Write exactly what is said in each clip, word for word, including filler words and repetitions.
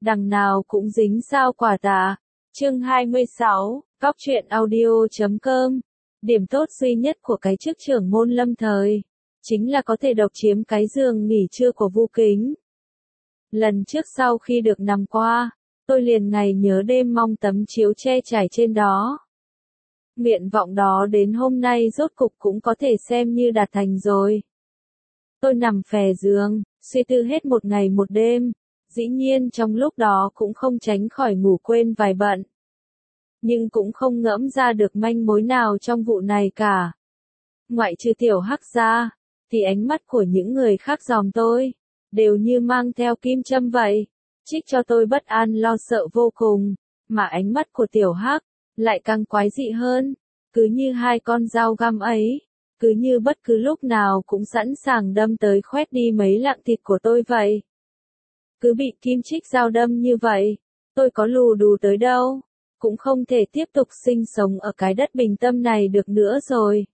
đằng nào cũng dính sao quả tà. Chương hai mươi sáu, Góc truyện audio chấm com. Điểm tốt duy nhất của cái chức trưởng môn lâm thời, chính là có thể độc chiếm cái giường nghỉ trưa của Vu Kính. Lần trước sau khi được nằm qua, tôi liền ngày nhớ đêm mong tấm chiếu che trải trên đó. Nguyện vọng đó đến hôm nay rốt cục cũng có thể xem như đạt thành rồi. Tôi nằm phè giường, suy tư hết một ngày một đêm, dĩ nhiên trong lúc đó cũng không tránh khỏi ngủ quên vài bận. Nhưng cũng không ngẫm ra được manh mối nào trong vụ này cả. Ngoại trừ tiểu hắc ra, thì ánh mắt của những người khác dòm tôi, đều như mang theo kim châm vậy, trích cho tôi bất an lo sợ vô cùng, mà ánh mắt của tiểu hắc, lại càng quái dị hơn, cứ như hai con dao găm ấy, cứ như bất cứ lúc nào cũng sẵn sàng đâm tới khoét đi mấy lạng thịt của tôi vậy. Cứ bị kim chích dao đâm như vậy, tôi có lù đù tới đâu, cũng không thể tiếp tục sinh sống ở cái đất bình tâm này được nữa rồi.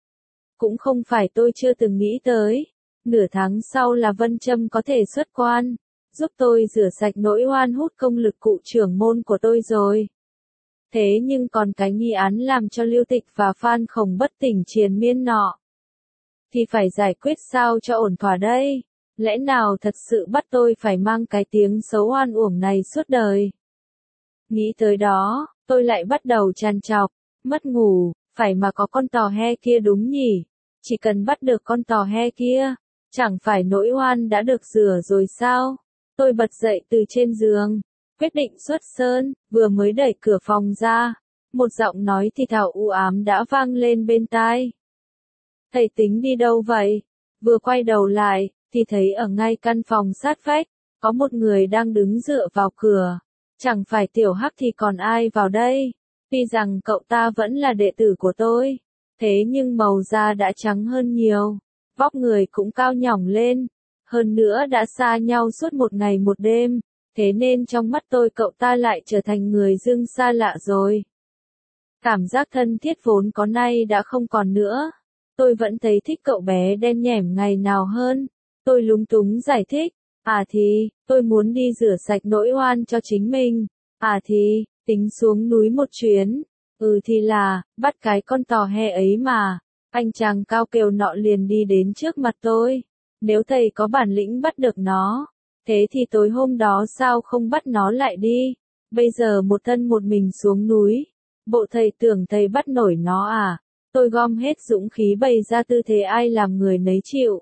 Cũng không phải tôi chưa từng nghĩ tới, nửa tháng sau là Vân Trâm có thể xuất quan, giúp tôi rửa sạch nỗi oan hút công lực cụ trưởng môn của tôi rồi. Thế nhưng còn cái nghi án làm cho Lưu Tịch và Phan Khổng bất tỉnh triền miên nọ, thì phải giải quyết sao cho ổn thỏa đây, lẽ nào thật sự bắt tôi phải mang cái tiếng xấu oan uổng này suốt đời. Nghĩ tới đó, tôi lại bắt đầu trằn trọc, mất ngủ, phải mà có con tò he kia đúng nhỉ, chỉ cần bắt được con tò he kia, chẳng phải nỗi oan đã được rửa rồi sao. Tôi bật dậy từ trên giường, quyết định xuất sơn, vừa mới đẩy cửa phòng ra, một giọng nói thì thào u ám đã vang lên bên tai. Thầy tính đi đâu vậy? Vừa quay đầu lại, thì thấy ở ngay căn phòng sát vách, có một người đang đứng dựa vào cửa. Chẳng phải tiểu hắc thì còn ai vào đây? Tuy rằng cậu ta vẫn là đệ tử của tôi, thế nhưng màu da đã trắng hơn nhiều, vóc người cũng cao nhỏng lên, hơn nữa đã xa nhau suốt một ngày một đêm, thế nên trong mắt tôi cậu ta lại trở thành người dưng xa lạ rồi. Cảm giác thân thiết vốn có nay đã không còn nữa, tôi vẫn thấy thích cậu bé đen nhẻm ngày nào hơn. Tôi lúng túng giải thích, à thì, tôi muốn đi rửa sạch nỗi oan cho chính mình, à thì, tính xuống núi một chuyến, ừ thì là, bắt cái con tò he ấy mà. Anh chàng cao kiều nọ liền đi đến trước mặt tôi, nếu thầy có bản lĩnh bắt được nó, thế thì tối hôm đó sao không bắt nó lại đi, bây giờ một thân một mình xuống núi, bộ thầy tưởng thầy bắt nổi nó à. Tôi gom hết dũng khí bày ra tư thế ai làm người nấy chịu.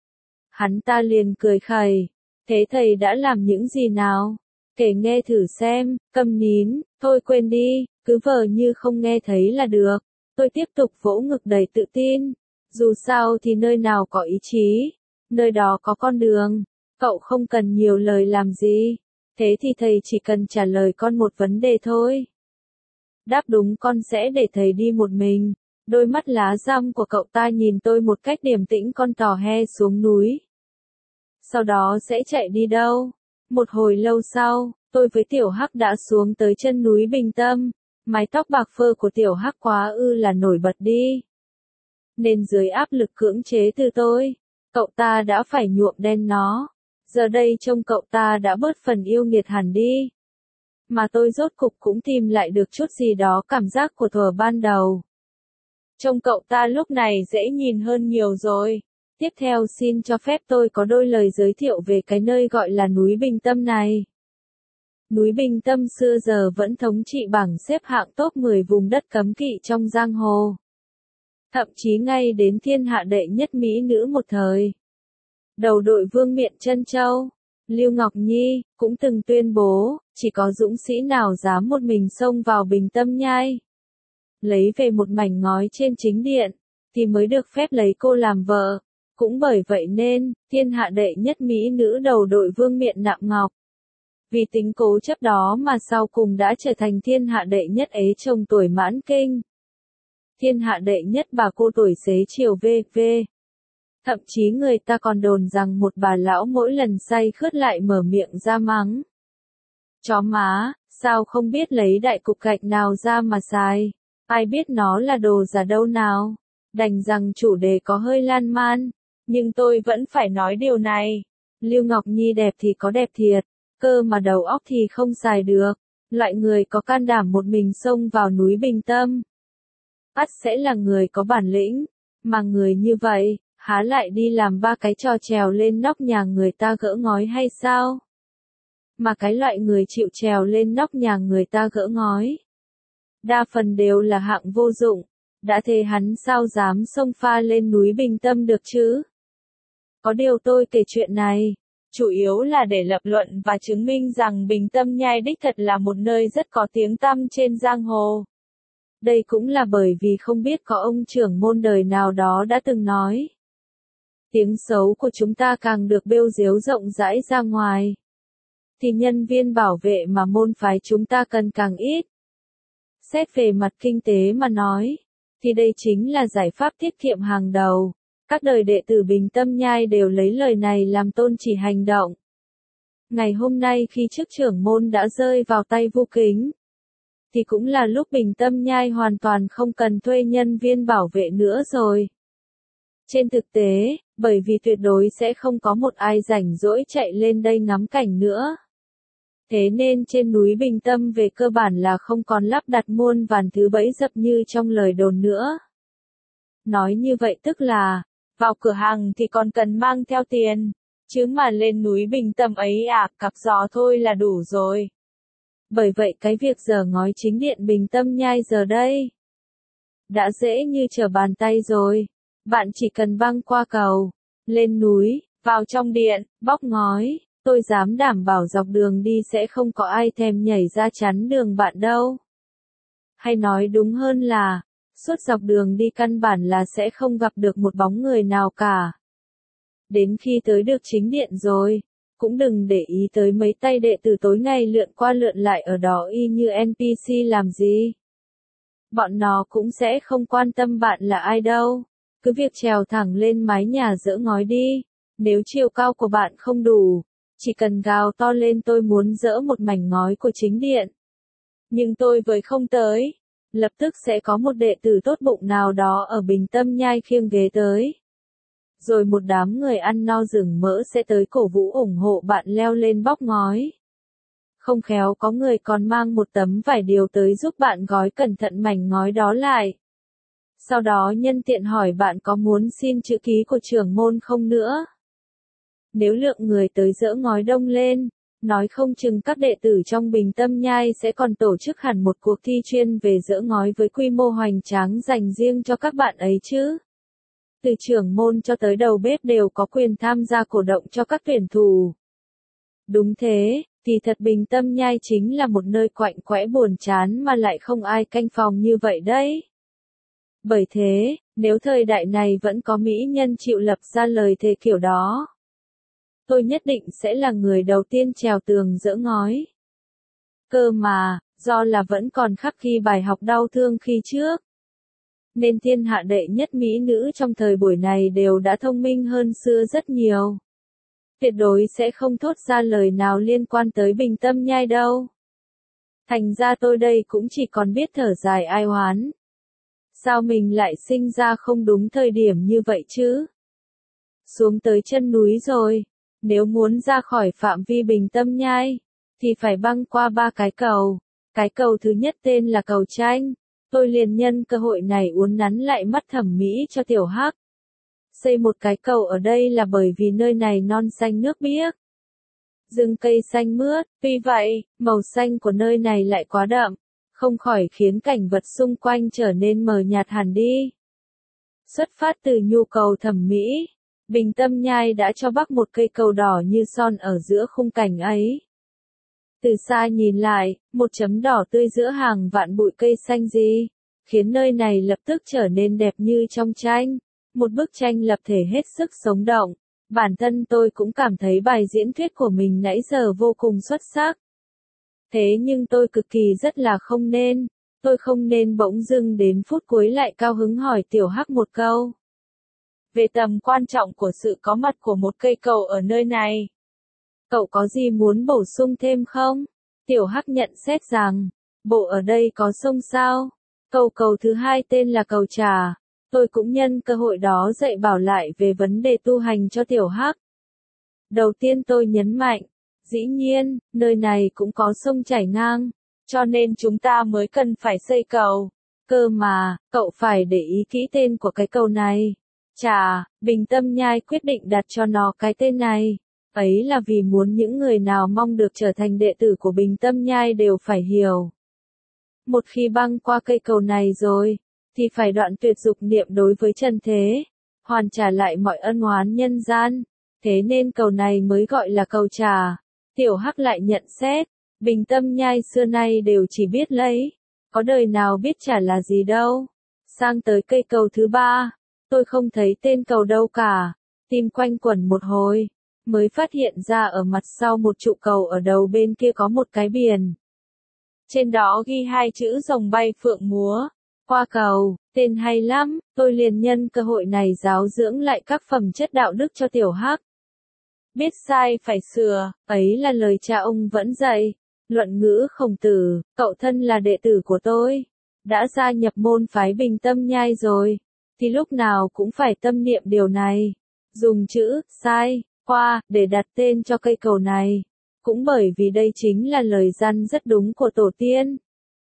Hắn ta liền cười khẩy, thế thầy đã làm những gì nào? Kể nghe thử xem, câm nín, thôi quên đi, cứ vờ như không nghe thấy là được. Tôi tiếp tục vỗ ngực đầy tự tin, dù sao thì nơi nào có ý chí, nơi đó có con đường, cậu không cần nhiều lời làm gì, thế thì thầy chỉ cần trả lời con một vấn đề thôi. Đáp đúng con sẽ để thầy đi một mình. Đôi mắt lá răm của cậu ta nhìn tôi một cách điềm tĩnh. Con tò he xuống núi, sau đó sẽ chạy đi đâu? Một hồi lâu sau, tôi với tiểu hắc đã xuống tới chân núi Bình Tâm, mái tóc bạc phơ của tiểu hắc quá ư là nổi bật đi, nên dưới áp lực cưỡng chế từ tôi, cậu ta đã phải nhuộm đen nó, giờ đây trông cậu ta đã bớt phần yêu nghiệt hẳn đi, mà tôi rốt cục cũng tìm lại được chút gì đó cảm giác của thuở ban đầu. Trông cậu ta lúc này dễ nhìn hơn nhiều rồi. Tiếp theo xin cho phép tôi có đôi lời giới thiệu về cái nơi gọi là núi Bình Tâm này. Núi Bình Tâm xưa giờ vẫn thống trị bảng xếp hạng top mười vùng đất cấm kỵ trong giang hồ. Thậm chí ngay đến thiên hạ đệ nhất mỹ nữ một thời, đầu đội vương miện Trân Châu, Lưu Ngọc Nhi, cũng từng tuyên bố, chỉ có dũng sĩ nào dám một mình xông vào Bình Tâm nhai, lấy về một mảnh ngói trên chính điện, thì mới được phép lấy cô làm vợ. Cũng bởi vậy nên, thiên hạ đệ nhất mỹ nữ đầu đội vương miện nạm ngọc. Vì tính cố chấp đó mà sau cùng đã trở thành thiên hạ đệ nhất ế chồng tuổi mãn kinh. Thiên hạ đệ nhất bà cô tuổi xế chiều vê vê. Thậm chí người ta còn đồn rằng một bà lão mỗi lần say khướt lại mở miệng ra mắng. Chó má, sao không biết lấy đại cục gạch nào ra mà xài, ai biết nó là đồ giả đâu nào. Đành rằng chủ đề có hơi lan man, nhưng tôi vẫn phải nói điều này. Lưu Ngọc Nhi đẹp thì có đẹp thiệt, cơ mà đầu óc thì không xài được. Loại người có can đảm một mình xông vào núi Bình Tâm, ắt sẽ là người có bản lĩnh, mà người như vậy, há lại đi làm ba cái trò trèo lên nóc nhà người ta gỡ ngói hay sao? Mà cái loại người chịu trèo lên nóc nhà người ta gỡ ngói, đa phần đều là hạng vô dụng, đã thế hắn sao dám xông pha lên núi Bình Tâm được chứ? Có điều tôi kể chuyện này, chủ yếu là để lập luận và chứng minh rằng Bình Tâm Nhai đích thật là một nơi rất có tiếng tăm trên giang hồ. Đây cũng là bởi vì không biết có ông trưởng môn đời nào đó đã từng nói. Tiếng xấu của chúng ta càng được bêu diếu rộng rãi ra ngoài, thì nhân viên bảo vệ mà môn phái chúng ta cần càng ít. Xét về mặt kinh tế mà nói, thì đây chính là giải pháp tiết kiệm hàng đầu. Các đời đệ tử Bình Tâm Nhai đều lấy lời này làm tôn chỉ hành động. Ngày hôm nay khi chức trưởng môn đã rơi vào tay Vu Kính, thì cũng là lúc Bình Tâm Nhai hoàn toàn không cần thuê nhân viên bảo vệ nữa rồi. Trên thực tế, bởi vì tuyệt đối sẽ không có một ai rảnh rỗi chạy lên đây ngắm cảnh nữa. Thế nên trên núi Bình Tâm về cơ bản là không còn lắp đặt muôn vàn thứ bẫy dập như trong lời đồn nữa. Nói như vậy tức là, vào cửa hàng thì còn cần mang theo tiền, chứ mà lên núi Bình Tâm ấy à, cặp giò thôi là đủ rồi. Bởi vậy cái việc giở ngói chính điện Bình Tâm Nhai giờ đây đã dễ như trở bàn tay rồi. Bạn chỉ cần băng qua cầu, lên núi, vào trong điện, bóc ngói, tôi dám đảm bảo dọc đường đi sẽ không có ai thèm nhảy ra chắn đường bạn đâu. Hay nói đúng hơn là, suốt dọc đường đi căn bản là sẽ không gặp được một bóng người nào cả. Đến khi tới được chính điện rồi, cũng đừng để ý tới mấy tay đệ tử tối ngày lượn qua lượn lại ở đó y như en pê xê làm gì. Bọn nó cũng sẽ không quan tâm bạn là ai đâu. Cứ việc trèo thẳng lên mái nhà dỡ ngói đi. Nếu chiều cao của bạn không đủ, chỉ cần gào to lên tôi muốn dỡ một mảnh ngói của chính điện. Nhưng tôi với không tới. Lập tức sẽ có một đệ tử tốt bụng nào đó ở Bình Tâm Nhai khiêng ghế tới. Rồi một đám người ăn no rừng mỡ sẽ tới cổ vũ ủng hộ bạn leo lên bóc ngói. Không khéo có người còn mang một tấm vải điều tới giúp bạn gói cẩn thận mảnh ngói đó lại. Sau đó nhân tiện hỏi bạn có muốn xin chữ ký của trưởng môn không nữa. Nếu lượng người tới dỡ ngói đông lên, nói không chừng các đệ tử trong Bình Tâm Nhai sẽ còn tổ chức hẳn một cuộc thi chuyên về dỡ ngói với quy mô hoành tráng dành riêng cho các bạn ấy chứ. Từ trưởng môn cho tới đầu bếp đều có quyền tham gia cổ động cho các tuyển thủ. Đúng thế, thì thật Bình Tâm Nhai chính là một nơi quạnh quẽ buồn chán mà lại không ai canh phòng như vậy đấy. Bởi thế, nếu thời đại này vẫn có mỹ nhân chịu lập ra lời thề kiểu đó, tôi nhất định sẽ là người đầu tiên trèo tường dỡ ngói. Cơ mà, do là vẫn còn khắc ghi bài học đau thương khi trước, nên thiên hạ đệ nhất mỹ nữ trong thời buổi này đều đã thông minh hơn xưa rất nhiều. Tuyệt đối sẽ không thốt ra lời nào liên quan tới Bình Tâm Nhai đâu. Thành ra tôi đây cũng chỉ còn biết thở dài ai oán. Sao mình lại sinh ra không đúng thời điểm như vậy chứ? Xuống tới chân núi rồi, nếu muốn ra khỏi phạm vi Bình Tâm Nhai, thì phải băng qua ba cái cầu. Cái cầu thứ nhất tên là cầu Tranh. Tôi liền nhân cơ hội này uốn nắn lại mắt thẩm mỹ cho Tiểu Hắc. Xây một cái cầu ở đây là bởi vì nơi này non xanh nước biếc, rừng cây xanh mướt, tuy vậy, màu xanh của nơi này lại quá đậm, không khỏi khiến cảnh vật xung quanh trở nên mờ nhạt hẳn đi. Xuất phát từ nhu cầu thẩm mỹ, Bình Tâm Nhai đã cho bắc một cây cầu đỏ như son ở giữa khung cảnh ấy. Từ xa nhìn lại, một chấm đỏ tươi giữa hàng vạn bụi cây xanh gì, khiến nơi này lập tức trở nên đẹp như trong tranh. Một bức tranh lập thể hết sức sống động. Bản thân tôi cũng cảm thấy bài diễn thuyết của mình nãy giờ vô cùng xuất sắc. Thế nhưng tôi cực kỳ rất là không nên. Tôi không nên bỗng dưng đến phút cuối lại cao hứng hỏi Tiểu Hắc một câu. Về tầm quan trọng của sự có mặt của một cây cầu ở nơi này. Cậu có gì muốn bổ sung thêm không? Tiểu Hắc nhận xét rằng, bộ ở đây có sông sao? Cầu cầu thứ hai tên là cầu Trà. Tôi cũng nhân cơ hội đó dạy bảo lại về vấn đề tu hành cho Tiểu Hắc. Đầu tiên tôi nhấn mạnh Dĩ nhiên, nơi này cũng có sông chảy ngang, cho nên chúng ta mới cần phải xây cầu. Cơ mà, cậu phải để ý kỹ tên của cái cầu này. Chà, Bình Tâm Nhai quyết định đặt cho nó cái tên này. Ấy là vì muốn những người nào mong được trở thành đệ tử của Bình Tâm Nhai đều phải hiểu. Một khi băng qua cây cầu này rồi, thì phải đoạn tuyệt dục niệm đối với trần thế, hoàn trả lại mọi ân oán nhân gian. Thế nên cầu này mới gọi là cầu trà. Tiểu Hắc lại nhận xét, Bình Tâm Nhai xưa nay đều chỉ biết lấy, có đời nào biết trả là gì đâu. Sang tới cây cầu thứ ba, tôi không thấy tên cầu đâu cả, tìm quanh quẩn một hồi, mới phát hiện ra ở mặt sau một trụ cầu ở đầu bên kia có một cái biển. Trên đó ghi hai chữ rồng bay phượng múa, qua cầu, tên hay lắm, tôi liền nhân cơ hội này giáo dưỡng lại các phẩm chất đạo đức cho Tiểu Hắc. Biết sai phải sửa, ấy là lời cha ông vẫn dạy. Luận ngữ Khổng Tử, cậu thân là đệ tử của tôi, đã gia nhập môn phái Bình Tâm Nhai rồi, thì lúc nào cũng phải tâm niệm điều này. Dùng chữ sai, qua, để đặt tên cho cây cầu này. Cũng bởi vì đây chính là lời răn rất đúng của tổ tiên.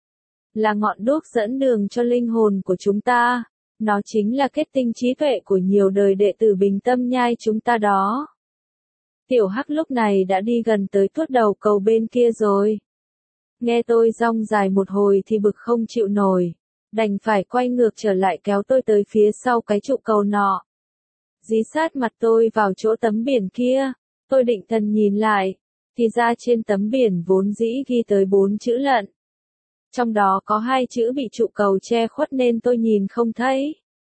Là ngọn đuốc dẫn đường cho linh hồn của chúng ta. Nó chính là kết tinh trí tuệ của nhiều đời đệ tử Bình Tâm Nhai chúng ta đó. Tiểu Hắc lúc này đã đi gần tới tuốt đầu cầu bên kia rồi. Nghe tôi rong dài một hồi thì bực không chịu nổi. Đành phải quay ngược trở lại kéo tôi tới phía sau cái trụ cầu nọ. Dí sát mặt tôi vào chỗ tấm biển kia. Tôi định thần nhìn lại. Thì ra trên tấm biển vốn dĩ ghi tới bốn chữ lận. Trong đó có hai chữ bị trụ cầu che khuất nên tôi nhìn không thấy.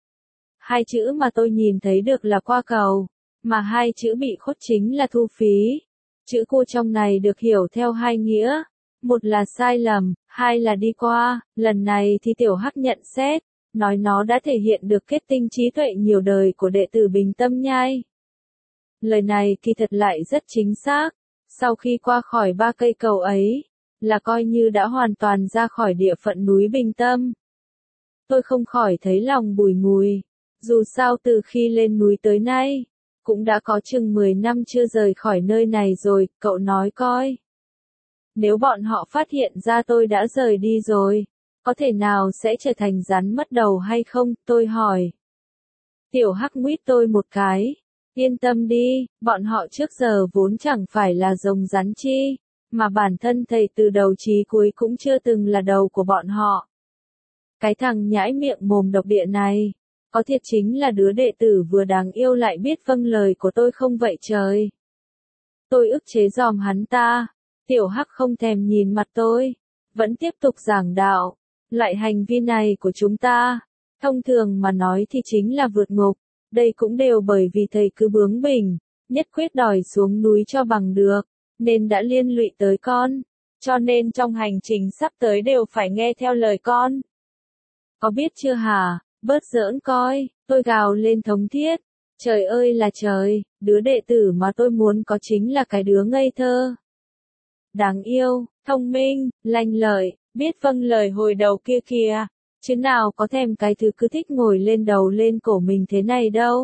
Hai chữ mà tôi nhìn thấy được là qua cầu. Mà hai chữ bị khuất chính là thu phí. Chữ cô trong này được hiểu theo hai nghĩa. Một là sai lầm, hai là đi qua. Lần này thì Tiểu Hắc nhận xét, nói nó đã thể hiện được kết tinh trí tuệ nhiều đời của đệ tử Bình Tâm Nhai. Lời này kỳ thật lại rất chính xác. Sau khi qua khỏi ba cây cầu ấy, là coi như đã hoàn toàn ra khỏi địa phận núi Bình Tâm. Tôi không khỏi thấy lòng bùi ngùi. Dù sao từ khi lên núi tới nay, cũng đã có chừng mười năm chưa rời khỏi nơi này rồi, cậu nói coi. Nếu bọn họ phát hiện ra tôi đã rời đi rồi, có thể nào sẽ trở thành rắn mất đầu hay không, tôi hỏi. Tiểu Hắc nguýt tôi một cái. Yên tâm đi, bọn họ trước giờ vốn chẳng phải là rồng rắn chi, mà bản thân thầy từ đầu chí cuối cũng chưa từng là đầu của bọn họ. Cái thằng nhãi miệng mồm độc địa này, có thiệt chính là đứa đệ tử vừa đáng yêu lại biết vâng lời của tôi không vậy trời. Tôi ức chế giòm hắn ta. Tiểu Hắc không thèm nhìn mặt tôi, vẫn tiếp tục giảng đạo. Loại hành vi này của chúng ta, thông thường mà nói thì chính là vượt ngục. Đây cũng đều bởi vì thầy cứ bướng bỉnh, nhất quyết đòi xuống núi cho bằng được, nên đã liên lụy tới con. Cho nên trong hành trình sắp tới đều phải nghe theo lời con. Có biết chưa hả? Bớt giỡn coi, tôi gào lên thống thiết. Trời ơi là trời, đứa đệ tử mà tôi muốn có chính là cái đứa ngây thơ. Đáng yêu, thông minh, lanh lợi, biết vâng lời hồi đầu kia kìa. Chứ nào có thèm cái thứ cứ thích ngồi lên đầu lên cổ mình thế này đâu.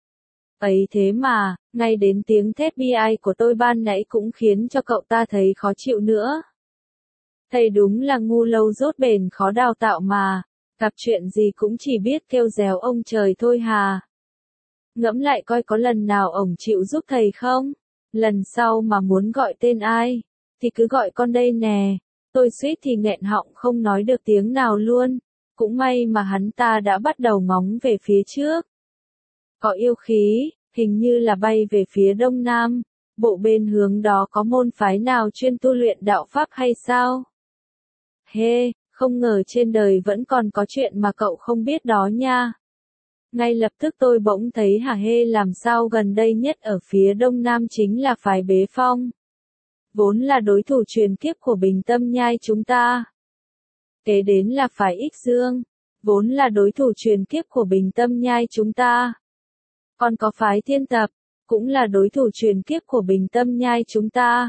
Ấy thế mà, ngay đến tiếng thét bi ai của tôi ban nãy cũng khiến cho cậu ta thấy khó chịu nữa. Thầy đúng là ngu lâu dốt bền khó đào tạo mà, gặp chuyện gì cũng chỉ biết kêu réo ông trời thôi hà. Ngẫm lại coi có lần nào ổng chịu giúp thầy không? Lần sau mà muốn gọi tên ai, thì cứ gọi con đây nè. Tôi suýt thì nghẹn họng không nói được tiếng nào luôn. Cũng may mà hắn ta đã bắt đầu ngóng về phía trước. Có yêu khí, hình như là bay về phía đông nam. Bộ bên hướng đó có môn phái nào chuyên tu luyện đạo pháp hay sao? Hê, không ngờ trên đời vẫn còn có chuyện mà cậu không biết đó nha. Ngay lập tức tôi bỗng thấy hả hê làm sao gần đây nhất ở phía đông nam chính là phái Bế Phong. Vốn là đối thủ truyền kiếp của Bình Tâm Nhai chúng ta. Kế đến là phái Ích Dương, vốn là đối thủ truyền kiếp của Bình Tâm Nhai chúng ta. Còn có phái Thiên Tập, cũng là đối thủ truyền kiếp của Bình Tâm Nhai chúng ta.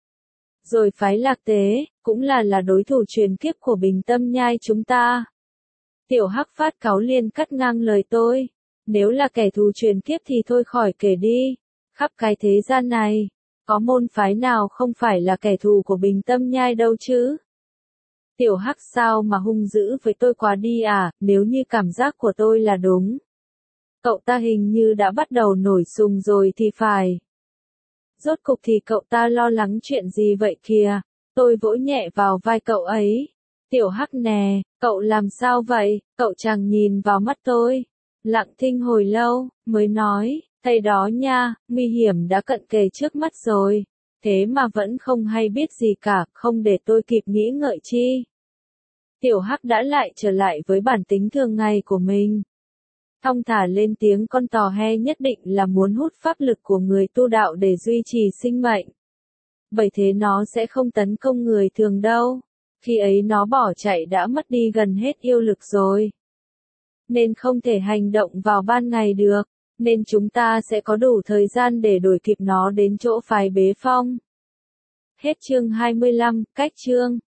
Rồi phái Lạc Tế, cũng là là đối thủ truyền kiếp của Bình Tâm Nhai chúng ta. Tiểu Hắc phát cáu liền cắt ngang lời tôi. Nếu là kẻ thù truyền kiếp thì thôi khỏi kể đi. Khắp cái thế gian này, Có môn phái nào không phải là kẻ thù của Bình Tâm Nhai đâu chứ? Tiểu Hắc sao mà hung dữ với tôi quá đi à, nếu như cảm giác của tôi là đúng. Cậu ta hình như đã bắt đầu nổi sùng rồi thì phải. Rốt cục thì cậu ta lo lắng chuyện gì vậy kìa? Tôi vỗ nhẹ vào vai cậu ấy. Tiểu Hắc nè, cậu làm sao vậy? Cậu chàng nhìn vào mắt tôi. Lặng thinh hồi lâu, mới nói, thầy đó nha, nguy hiểm đã cận kề trước mắt rồi. Thế mà vẫn không hay biết gì cả, không để tôi kịp nghĩ ngợi chi. Tiểu Hắc đã lại trở lại với bản tính thường ngày của mình. Thong thả lên tiếng, con tò he nhất định là muốn hút pháp lực của người tu đạo để duy trì sinh mệnh. Bởi thế nó sẽ không tấn công người thường đâu. Khi ấy nó bỏ chạy đã mất đi gần hết yêu lực rồi. Nên không thể hành động vào ban ngày được. Nên chúng ta sẽ có đủ thời gian để đuổi kịp nó đến chỗ phái Bế Phong. Hết chương hai mươi lăm, cách chương.